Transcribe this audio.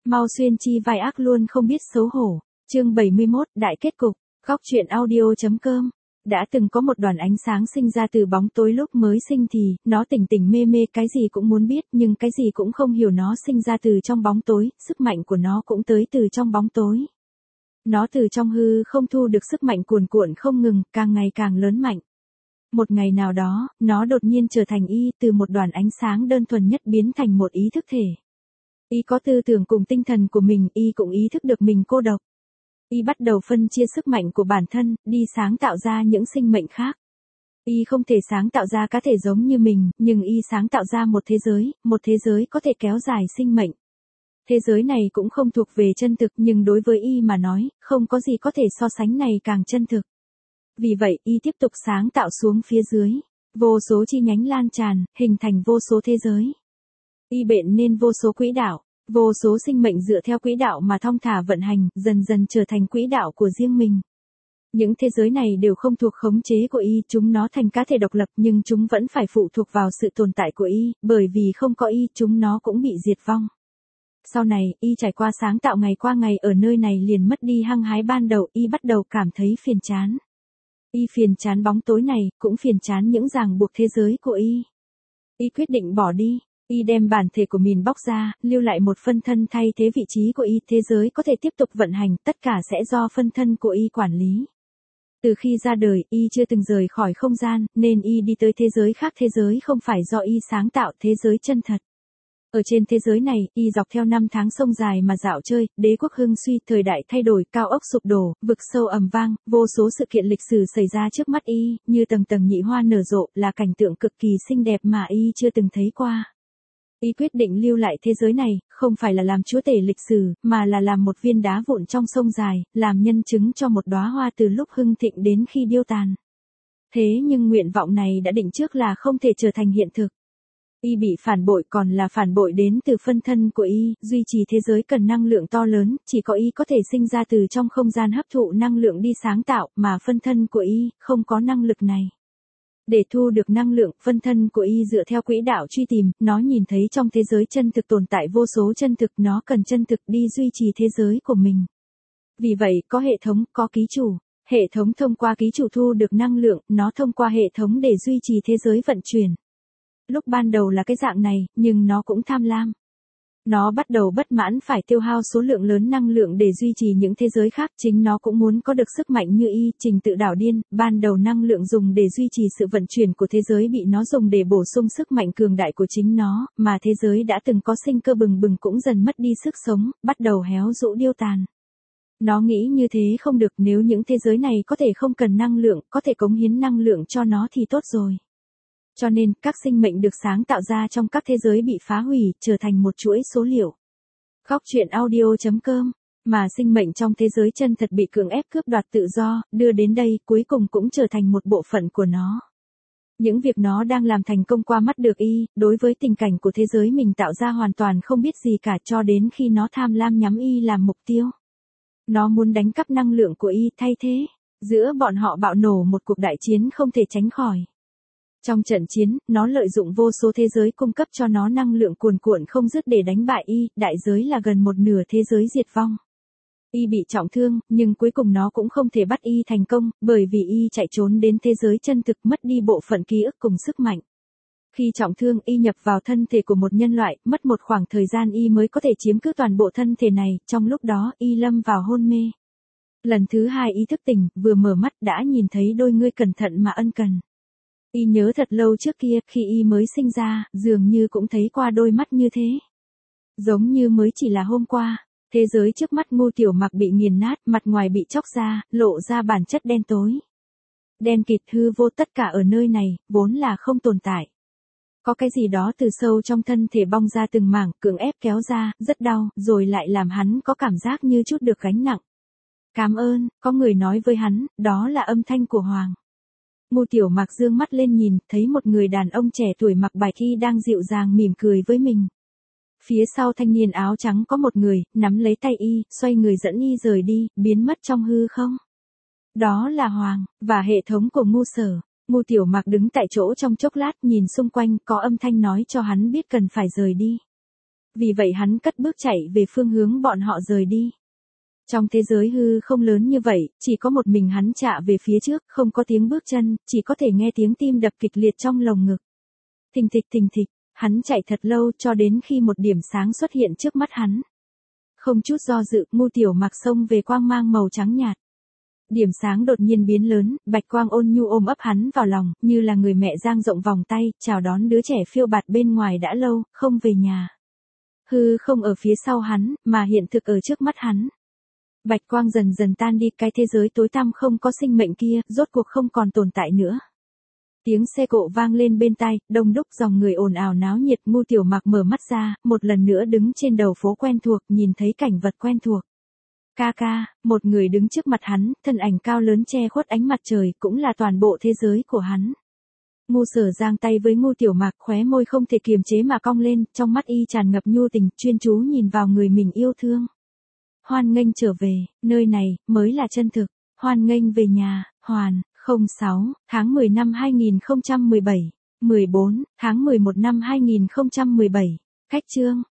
Mau xuyên chi vai ác luôn không biết xấu hổ. Chương 71, đại kết cục. Góc truyện audio.com. Đã từng có một đoàn ánh sáng sinh ra từ bóng tối lúc mới sinh thì, nó tỉnh tỉnh mê mê cái gì cũng muốn biết nhưng cái gì cũng không hiểu, nó sinh ra từ trong bóng tối, sức mạnh của nó cũng tới từ trong bóng tối. Nó từ trong hư không thu được sức mạnh cuồn cuộn không ngừng, càng ngày càng lớn mạnh. Một ngày nào đó, nó đột nhiên trở thành từ một đoàn ánh sáng đơn thuần nhất biến thành một ý thức thể. Có tư tưởng cùng tinh thần của mình, cũng ý thức được mình cô độc. Bắt đầu phân chia sức mạnh của bản thân, đi sáng tạo ra những sinh mệnh khác. Không thể sáng tạo ra cá thể giống như mình, nhưng sáng tạo ra một thế giới có thể kéo dài sinh mệnh. Thế giới này cũng không thuộc về chân thực nhưng đối với mà nói, không có gì có thể so sánh này càng chân thực. Vì vậy, tiếp tục sáng tạo xuống phía dưới. Vô số chi nhánh lan tràn, hình thành vô số thế giới. Bện nên vô số quỹ đạo. Vô số sinh mệnh dựa theo quỹ đạo mà thong thả vận hành, dần dần trở thành quỹ đạo của riêng mình. Những thế giới này đều không thuộc khống chế của chúng nó thành cá thể độc lập nhưng chúng vẫn phải phụ thuộc vào sự tồn tại của bởi vì không có chúng nó cũng bị diệt vong. Sau này, trải qua sáng tạo ngày qua ngày ở nơi này liền mất đi hăng hái ban đầu, bắt đầu cảm thấy phiền chán. Phiền chán bóng tối này, cũng phiền chán những ràng buộc thế giới của quyết định bỏ đi. Đem bản thể của mình bóc ra, lưu lại một phân thân thay thế vị trí của thế giới có thể tiếp tục vận hành, tất cả sẽ do phân thân của quản lý. Từ khi ra đời, chưa từng rời khỏi không gian, nên đi tới thế giới khác, thế giới không phải do sáng tạo, thế giới chân thật. Ở trên thế giới này, dọc theo năm tháng sông dài mà dạo chơi, đế quốc hưng suy, thời đại thay đổi, cao ốc sụp đổ, vực sâu ầm vang, vô số sự kiện lịch sử xảy ra trước mắt như tầng tầng nhị hoa nở rộ, là cảnh tượng cực kỳ xinh đẹp mà chưa từng thấy qua. Quyết định lưu lại thế giới này, không phải là làm chúa tể lịch sử, mà là làm một viên đá vụn trong sông dài, làm nhân chứng cho một đóa hoa từ lúc hưng thịnh đến khi điêu tàn. Thế nhưng nguyện vọng này đã định trước là không thể trở thành hiện thực. Bị phản bội còn là phản bội đến từ phân thân của duy trì thế giới cần năng lượng to lớn, chỉ có có thể sinh ra từ trong không gian hấp thụ năng lượng đi sáng tạo, mà phân thân của không có năng lực này. Để thu được năng lượng, phân thân của dựa theo quỹ đạo truy tìm, nó nhìn thấy trong thế giới chân thực tồn tại vô số chân thực, nó cần chân thực đi duy trì thế giới của mình. Vì vậy, có hệ thống, có ký chủ. Hệ thống thông qua ký chủ thu được năng lượng, nó thông qua hệ thống để duy trì thế giới vận chuyển. Lúc ban đầu là cái dạng này, nhưng nó cũng tham lam. Nó bắt đầu bất mãn phải tiêu hao số lượng lớn năng lượng để duy trì những thế giới khác, chính nó cũng muốn có được sức mạnh như trình tự đảo điên, ban đầu năng lượng dùng để duy trì sự vận chuyển của thế giới bị nó dùng để bổ sung sức mạnh cường đại của chính nó, mà thế giới đã từng có sinh cơ bừng bừng cũng dần mất đi sức sống, bắt đầu héo rũ điêu tàn. Nó nghĩ như thế không được, nếu những thế giới này có thể không cần năng lượng, có thể cống hiến năng lượng cho nó thì tốt rồi. Cho nên, các sinh mệnh được sáng tạo ra trong các thế giới bị phá hủy, trở thành một chuỗi số liệu. Góc truyện audio.com. Mà sinh mệnh trong thế giới chân thật bị cưỡng ép cướp đoạt tự do, đưa đến đây, cuối cùng cũng trở thành một bộ phận của nó. Những việc nó đang làm thành công qua mắt được đối với tình cảnh của thế giới mình tạo ra hoàn toàn không biết gì cả, cho đến khi nó tham lam nhắm làm mục tiêu. Nó muốn đánh cắp năng lượng của thay thế. Giữa bọn họ bạo nổ một cuộc đại chiến không thể tránh khỏi. Trong trận chiến, nó lợi dụng vô số thế giới cung cấp cho nó năng lượng cuồn cuộn không dứt để đánh bại đại giới là gần một nửa thế giới diệt vong. Bị trọng thương, nhưng cuối cùng nó cũng không thể bắt thành công, bởi vì chạy trốn đến thế giới chân thực, mất đi bộ phận ký ức cùng sức mạnh. Khi trọng thương, nhập vào thân thể của một nhân loại, mất một khoảng thời gian mới có thể chiếm cứ toàn bộ thân thể này, trong lúc đó lâm vào hôn mê. Lần thứ hai thức tỉnh, vừa mở mắt đã nhìn thấy đôi ngươi cẩn thận mà ân cần. Nhớ thật lâu trước kia, khi mới sinh ra, dường như cũng thấy qua đôi mắt như thế. Giống như mới chỉ là hôm qua, thế giới trước mắt Ngô Tiểu Mặc bị nghiền nát, mặt ngoài bị chóc ra, lộ ra bản chất đen tối. Đen kịt hư vô, tất cả ở nơi này, vốn là không tồn tại. Có cái gì đó từ sâu trong thân thể bong ra từng mảng, cưỡng ép kéo ra, rất đau, rồi lại làm hắn có cảm giác như chút được gánh nặng. Cảm ơn, có người nói với hắn, đó là âm thanh của Hoàng. Ngô Tiểu Mặc dương mắt lên nhìn, thấy một người đàn ông trẻ tuổi mặc bạch y đang dịu dàng mỉm cười với mình. Phía sau thanh niên áo trắng có một người, nắm lấy tay xoay người dẫn rời đi, biến mất trong hư không. Đó là Hoàng, và hệ thống của Ngô Sở. Ngô Tiểu Mặc đứng tại chỗ trong chốc lát nhìn xung quanh, có âm thanh nói cho hắn biết cần phải rời đi. Vì vậy hắn cất bước chạy về phương hướng bọn họ rời đi. Trong thế giới hư không lớn như vậy, chỉ có một mình hắn chạ về phía trước, không có tiếng bước chân, chỉ có thể nghe tiếng tim đập kịch liệt trong lồng ngực. Thình thịch, hắn chạy thật lâu cho đến khi một điểm sáng xuất hiện trước mắt hắn. Không chút do dự, Ngu Tiểu Mặc xông về quang mang màu trắng nhạt. Điểm sáng đột nhiên biến lớn, bạch quang ôn nhu ôm ấp hắn vào lòng, như là người mẹ dang rộng vòng tay, chào đón đứa trẻ phiêu bạt bên ngoài đã lâu, không về nhà. Hư không ở phía sau hắn, mà hiện thực ở trước mắt hắn. Bạch quang dần dần tan đi, cái thế giới tối tăm không có sinh mệnh kia, rốt cuộc không còn tồn tại nữa. Tiếng xe cộ vang lên bên tai, đông đúc dòng người ồn ào náo nhiệt. Ngu Tiểu Mặc mở mắt ra, một lần nữa đứng trên đầu phố quen thuộc, nhìn thấy cảnh vật quen thuộc. Ca ca, một người đứng trước mặt hắn, thân ảnh cao lớn che khuất ánh mặt trời, cũng là toàn bộ thế giới của hắn. Ngu Sở giang tay với Ngu Tiểu Mặc, khóe môi không thể kiềm chế mà cong lên, trong mắt y tràn ngập nhu tình, chuyên chú nhìn vào người mình yêu thương. Hoan nghênh trở về, nơi này mới là chân thực. Hoan nghênh về nhà. Hoàn. 06, tháng 10 năm 2017. 14, tháng 11 năm 2017. Cách chương